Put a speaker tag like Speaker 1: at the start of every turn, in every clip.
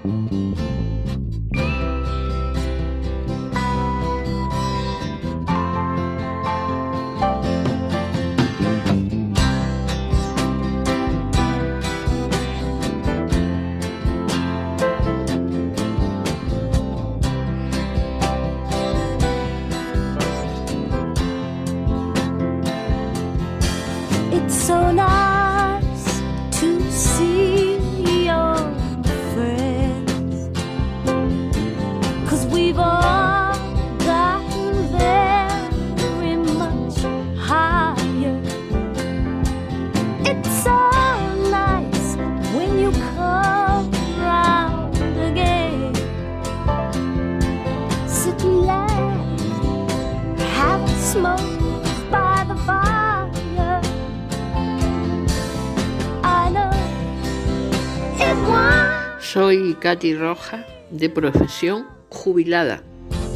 Speaker 1: Soy Katy Rojas, de profesión jubilada.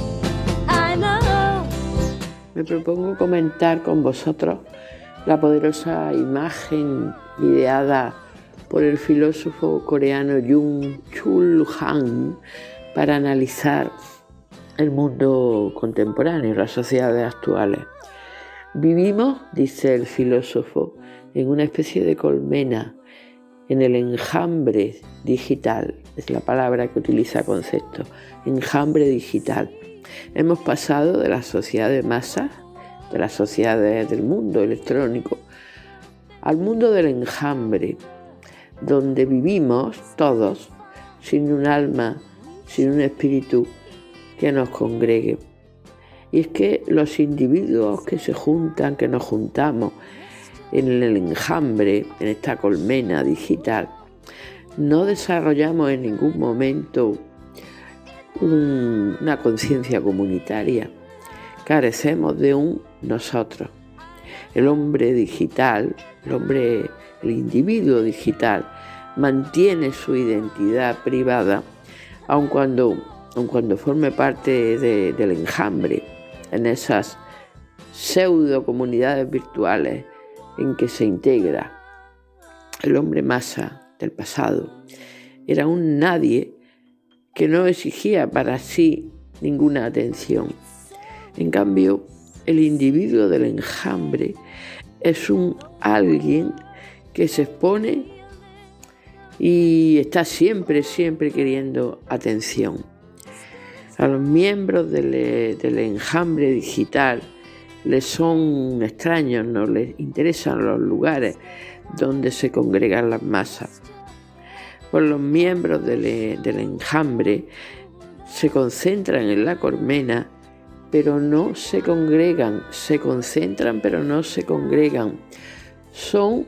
Speaker 1: Me propongo comentar con vosotros la poderosa imagen ideada por el filósofo coreano Byung-Chul Han para analizar el mundo contemporáneo, las sociedades actuales. Vivimos, dice el filósofo, en una especie de colmena, en el enjambre digital, es la palabra que utiliza concepto, enjambre digital. Hemos pasado de la sociedad de masas, de las sociedades del mundo electrónico, al mundo del enjambre, donde vivimos todos sin un alma, sin un espíritu que nos congregue. Y es que los individuos que se juntan, que nos juntamos en el enjambre, en esta colmena digital, no desarrollamos en ningún momento una conciencia comunitaria. Carecemos de un nosotros. El hombre digital, el individuo digital, mantiene su identidad privada, aun cuando forme parte del enjambre, en esas pseudo comunidades virtuales en que se integra. El hombre masa del pasado era un nadie que no exigía para sí ninguna atención. En cambio, el individuo del enjambre es un alguien que se expone y está siempre queriendo atención. A los miembros del enjambre digital les son extraños, no les interesan los lugares donde se congregan las masas. Pues los miembros del enjambre se concentran en la colmena, pero no se congregan, se concentran pero no se congregan. Son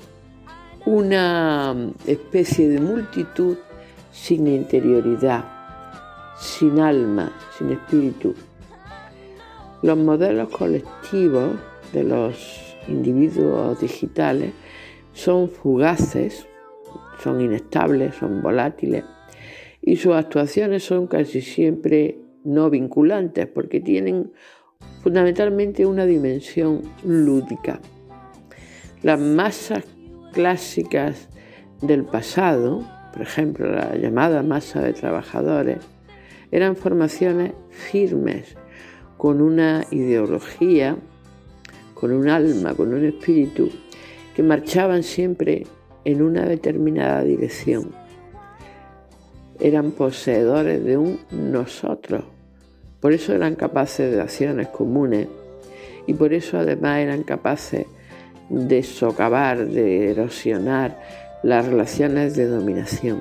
Speaker 1: una especie de multitud sin interioridad, sin alma, sin espíritu. Los modelos colectivos de los individuos digitales son fugaces, son inestables, son volátiles y sus actuaciones son casi siempre no vinculantes porque tienen fundamentalmente una dimensión lúdica. Las masas clásicas del pasado, por ejemplo la llamada masa de trabajadores, eran formaciones firmes, con una ideología, con un alma, con un espíritu, que marchaban siempre en una determinada dirección. Eran poseedores de un nosotros, por eso eran capaces de acciones comunes y por eso además eran capaces de socavar, de erosionar las relaciones de dominación.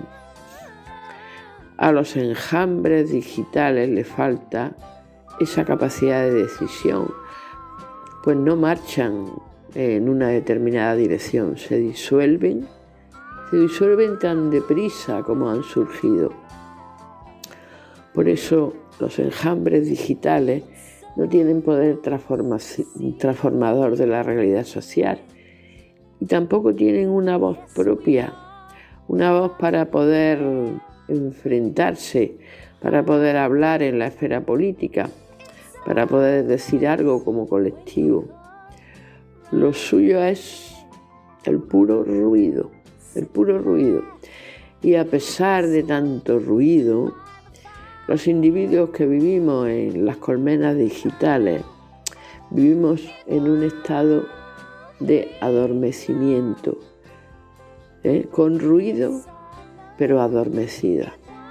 Speaker 1: A los enjambres digitales les falta esa capacidad de decisión, pues no marchan en una determinada dirección, se disuelven tan deprisa como han surgido. Por eso los enjambres digitales no tienen poder transformador de la realidad social y tampoco tienen una voz propia, una voz para poder enfrentarse, para poder hablar en la esfera política, para poder decir algo como colectivo. Lo suyo es el puro ruido. Y a pesar de tanto ruido, los individuos que vivimos en las colmenas digitales vivimos en un estado de adormecimiento, con ruido, pero adormecido.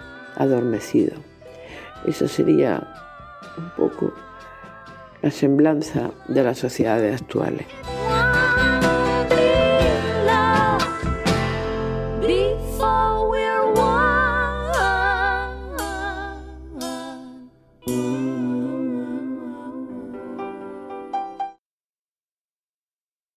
Speaker 1: Esa sería un poco la semblanza de las sociedades actuales.